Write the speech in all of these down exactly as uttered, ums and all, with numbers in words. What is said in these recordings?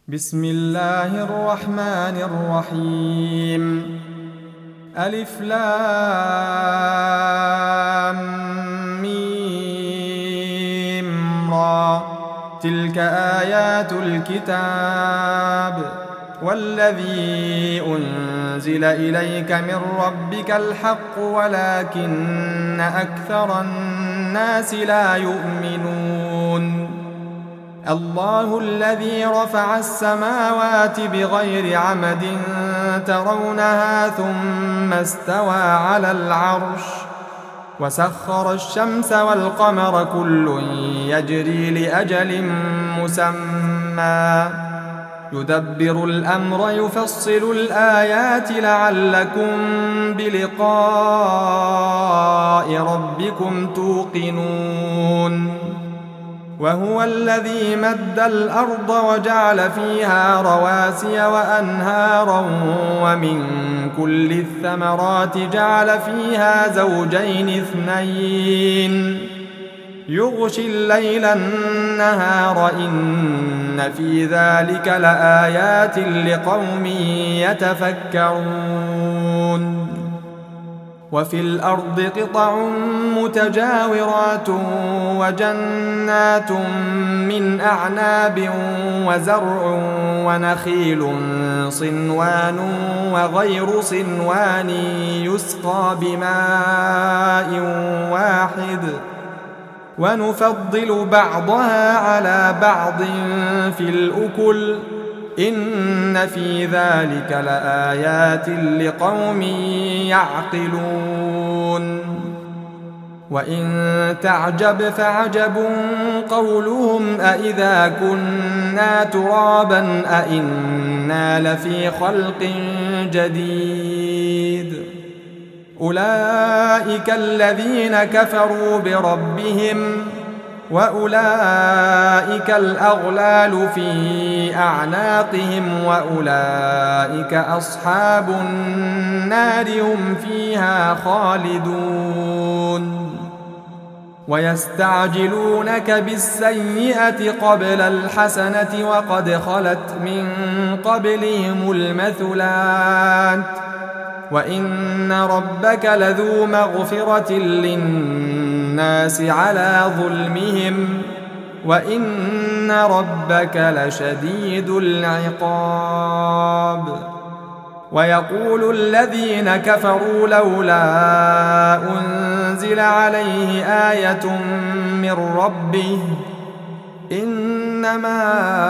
بسم الله الرحمن الرحيم. ألف لام ميم را. تلك آيات الكتاب والذي أنزل إليك من ربك الحق ولكن أكثر الناس لا يؤمنون. الله الذي رفع السماوات بغير عمد ترونها ثم استوى على العرش وسخر الشمس والقمر كل يجري لأجل مسمى يدبر الأمر يفصل الآيات لعلكم بلقاء ربكم توقنون. وهو الذي مد الأرض وجعل فيها رواسي وأنهارا ومن كل الثمرات جعل فيها زوجين اثنين يغشي الليل النهار إن في ذلك لآيات لقوم يتفكرون. وفي الأرض قطع متجاورات وجنات من أعناب وزرع ونخيل صنوان وغير صنوان يسقى بماء واحد ونفضل بعضها على بعض في الأكل إن في ذلك لآيات لقوم يعقلون. وإن تعجب فعجب قولهم أإذا كنا ترابا أإنا لفي خلق جديد. أولئك الذين كفروا بربهم وأولئك الأغلال في أعناقهم وأولئك أصحاب النار هم فيها خالدون. ويستعجلونك بالسيئة قبل الحسنة وقد خلت من قبلهم المثلات وإن ربك لذو مغفرة للناس على ظلمهم وإن ربك لشديد العقاب. ويقول الذين كفروا لولا أنزل عليه آية من ربه إنما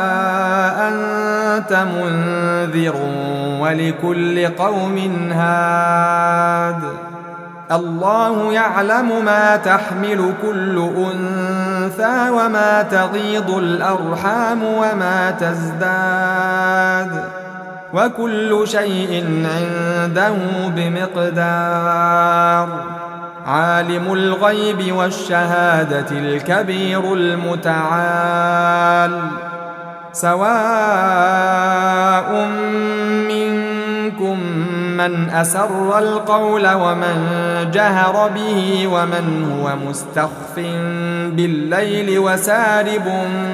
أنت منذر ولكل قوم هاد. الله يعلم ما تحمل كل أنثى وما تغيض الأرحام وما تزداد وكل شيء عنده بمقدار. عالم الغيب والشهادة الكبير المتعال. سواء منكم من أسر القول ومن جهر به ومن هو مستخف بالليل وسارب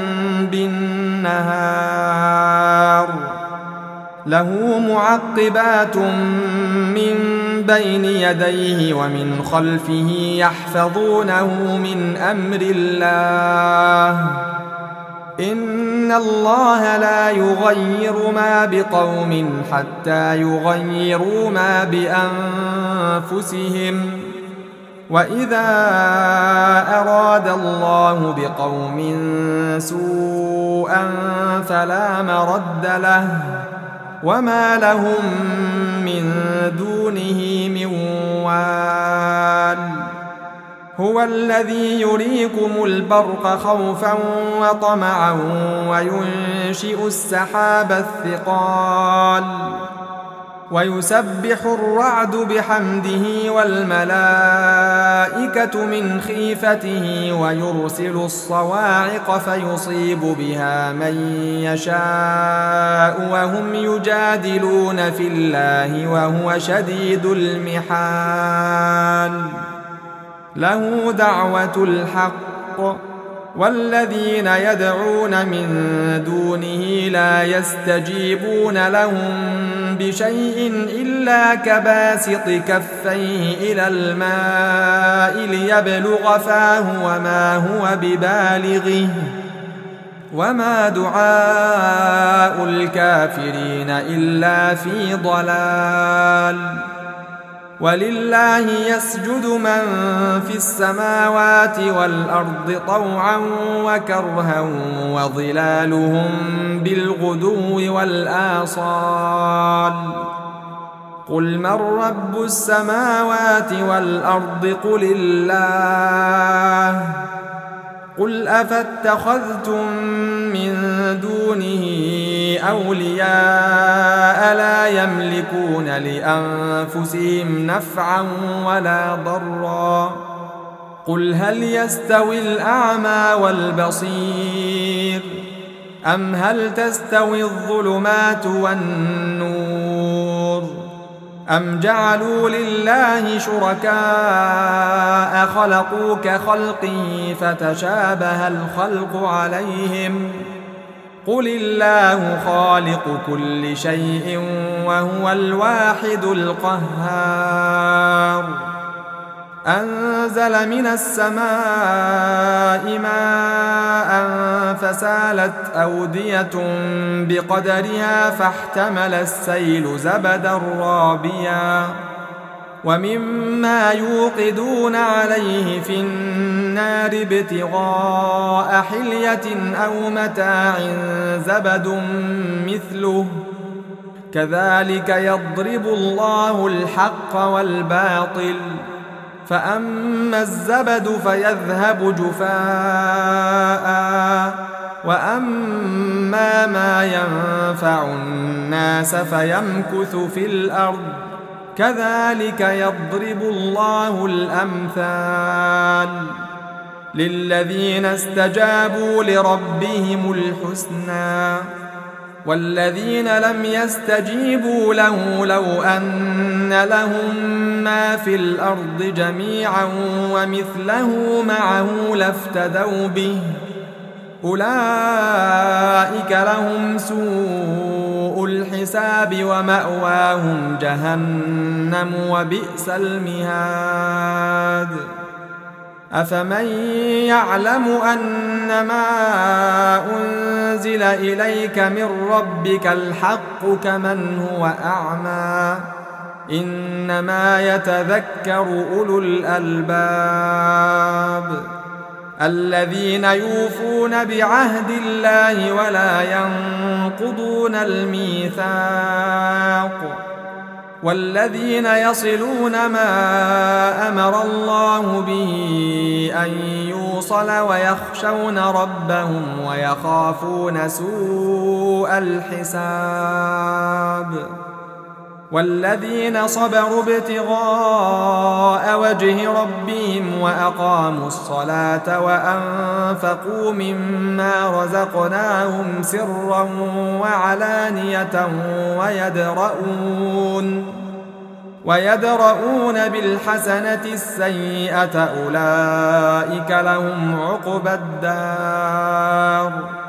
بالنهار. له معقبات من بين يديه ومن خلفه يحفظونه من أمر الله. إن الله لا يغير ما بقوم حتى يغيروا ما بأنفسهم وإذا أراد الله بقوم سوءا فلا مرد له وما لهم من دونه من وال. هو الذي يريكم البرق خوفا وطمعا وينشئ السحاب الثقال ويسبح الرعد بحمده والملائكة من خيفته ويرسل الصواعق فيصيب بها من يشاء وهم يجادلون في الله وهو شديد المحال. له دعوة الحق والذين يدعون من دونه لا يستجيبون لهم بشيء إلا كباسط كفيه إلى الماء ليبلغ فاه وما هو ببالغه وما دعاء الكافرين إلا في ضلال. ولله يسجد من في السماوات والأرض طوعا وكرها وظلالهم بالغدو والآصال. قل من رب السماوات والأرض قل الله. قل أفاتخذتم من دونه أولياء لا يملكون لأنفسهم نفعا ولا ضرا. قل هل يستوي الأعمى والبصير أم هل تستوي الظلمات والنور أم جعلوا لله شركاء خلقوا كخلقه فتشابه الخلق عليهم. قل الله خالق كل شيء وهو الواحد القهار. أنزل من السماء ماء فسالت أودية بقدرها فاحتمل السيل زبدا رابيا ومما يوقدون عليه في النار ابتغاء حلية أو متاع زبد مثله كذلك يضرب الله الحق والباطل. فأما الزبد فيذهب جفاء وأما ما ينفع الناس فيمكث في الأرض كذلك يضرب الله الأمثال. للذين استجابوا لربهم الحسنى والذين لم يستجيبوا له لو أن لهم ما في الأرض جميعا ومثله معه لافتدوا به أولئك لهم سوء الحساب ومأواهم جهنم وبئس المهاد. أفمن يعلم أنما أنزل إليك من ربك الحق كمن هو أعمى إنما يتذكر أولو الألباب الذين يوفون بعهد الله ولا ينقضون الميثاق والذين يصلون ما أمر الله به أن يوصل ويخشون ربهم ويخافون سوء الحساب والذين صبروا ابتغاء وجه ربهم وأقاموا الصلاة وأنفقوا مما رزقناهم سرا وعلانية ويدرؤون ويدرؤون بالحسنة السيئة أولئك لهم عقبى الدار.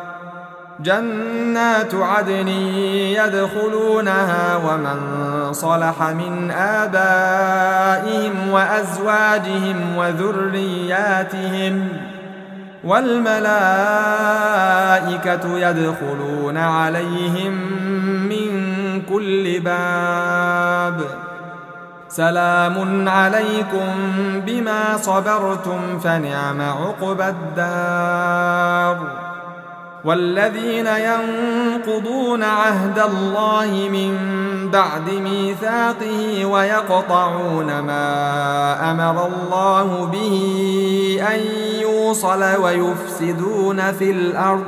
جنات عدن يدخلونها ومن صلح من آبائهم وأزواجهم وذرياتهم والملائكة يدخلون عليهم من كل باب سلام عليكم بما صبرتم فنعم عقبى الدار. والذين ينقضون عهد الله من بعد ميثاقه ويقطعون ما أمر الله به أن يوصل ويفسدون في الأرض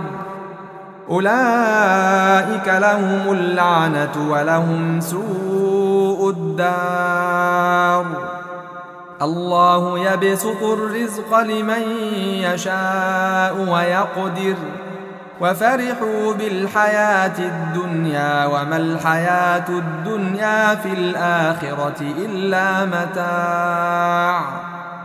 أولئك لهم اللعنة ولهم سوء الدار. الله يبسط الرزق لمن يشاء ويقدر وفرحوا بالحياة الدنيا وما الحياة الدنيا في الآخرة إلا متاع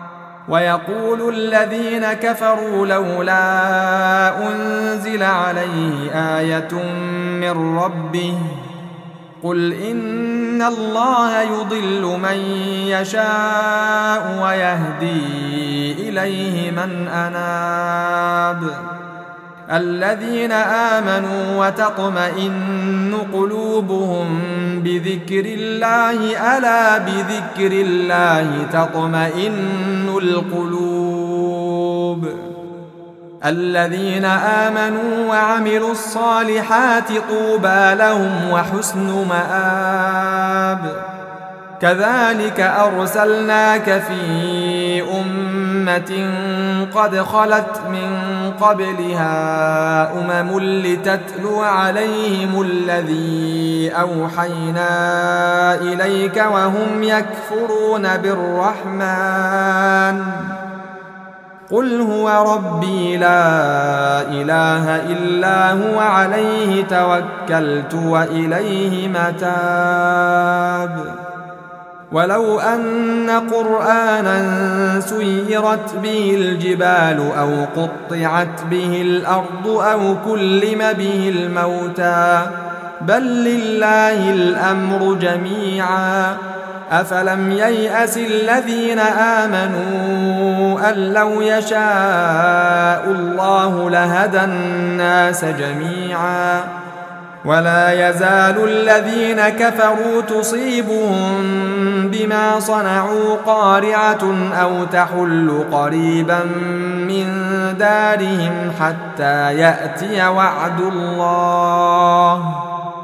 ويقول الذين كفروا لولا أنزل عليه آية من ربه قل إن الله يضل من يشاء ويهدي إليه من أناب الذين آمنوا وتطمئن قلوبهم بذكر الله ألا بذكر الله تطمئن القلوب الذين آمنوا وعملوا الصالحات طوبى لهم وحسن مآب كذلك أرسلناك في أمة قد خلت من قبلها أمم لتتلو عليهم الذي أوحينا إليك وهم يكفرون بالرحمن قل هو ربي لا إله إلا هو عليه توكلت وإليه متاب ولو أن قرآنا سيرت به الجبال أو قطعت به الأرض أو كلم به الموتى بل لله الأمر جميعا أفلم ييأس الذين آمنوا أن لو يشاء الله لهدى الناس جميعا ولا يزال الذين كفروا تصيبهم بما صنعوا قارعة أو تحل قريبا من دارهم حتى يأتي وعد الله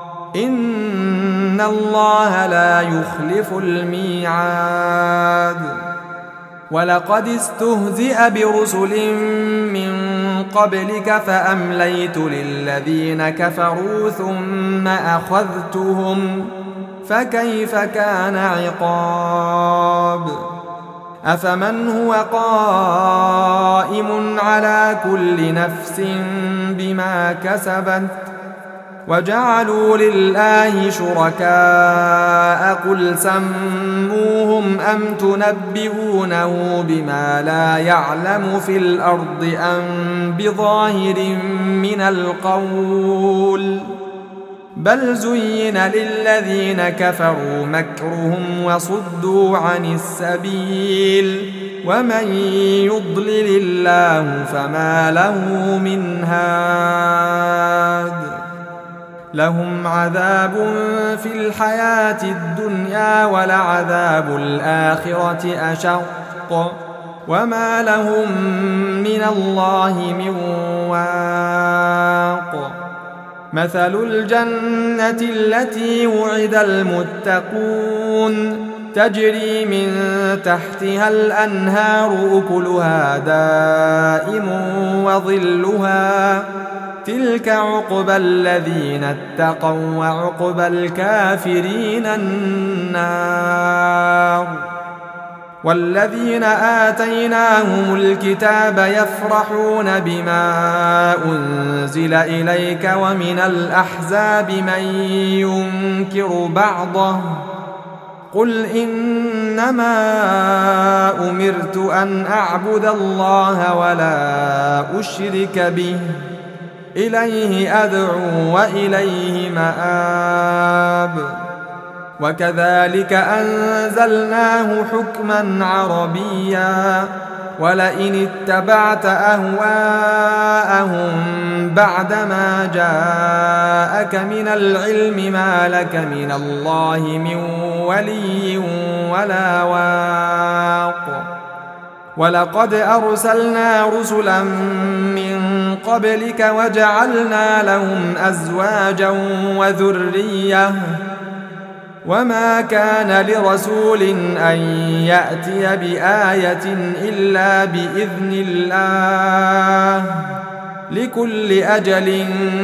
إن الله لا يخلف الميعاد ولقد استهزئ برسل من قبلك فأمليت للذين كفروا ثم أخذتهم فكيف كان عقاب أفمن هو قائم على كل نفس بما كسبت وجعلوا لله شركاء قل سموهم أم تنبئونه بما لا يعلم في الأرض أم بظاهر من القول بل زين للذين كفروا مكرهم وصدوا عن السبيل ومن يضلل الله فما له من هاد لهم عذاب في الحياة الدنيا ولعذاب الآخرة أشق وما لهم من الله من واق مثل الجنة التي وعد المتقون تجري من تحتها الأنهار أكلها دائم وظلها تلك عقبى الذين اتقوا وعقبى الكافرين النار والذين آتيناهم الكتاب يفرحون بما أنزل إليك ومن الأحزاب من ينكر بعضه قل إنما أمرت أن أعبد الله ولا أشرك به إليه أدعو وإليه مآب وكذلك أنزلناه حكما عربيا ولئن اتبعت أهواءهم بعدما جاءك من العلم ما لك من الله من ولي ولا واق ولقد أرسلنا رسلا من قبلك وجعلنا لهم أزواجا وذرية وما كان لرسول أن يأتي بآية إلا بإذن الله لكل أجل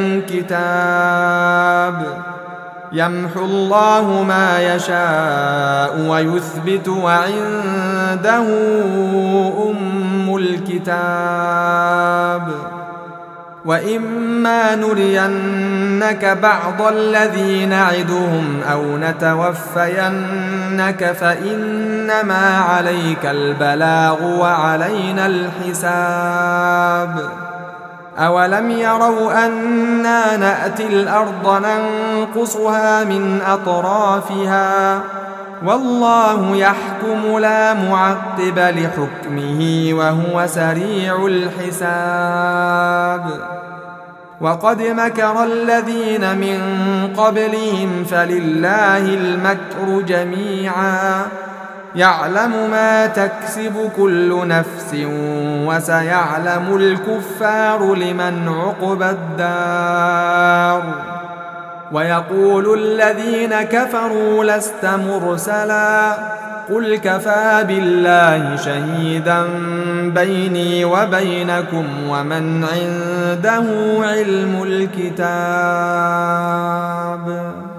كتاب يمحو الله ما يشاء ويثبت وعنده أم الكتاب وإما نرينك بعض الذي نعدهم أو نتوفينك فإنما عليك البلاغ وعلينا الحساب. أولم يروا أنا نأتي الأرض ننقصها من أطرافها والله يحكم لا معقب لحكمه وهو سريع الحساب. وقد مكر الذين من قبلهم فلله المكر جميعا يعلم ما تكسب كل نفس وسيعلم الكفار لمن عقبى الدار. ويقول الذين كفروا لست مرسلا قل كفى بالله شهيدا بيني وبينكم ومن عنده علم الكتاب.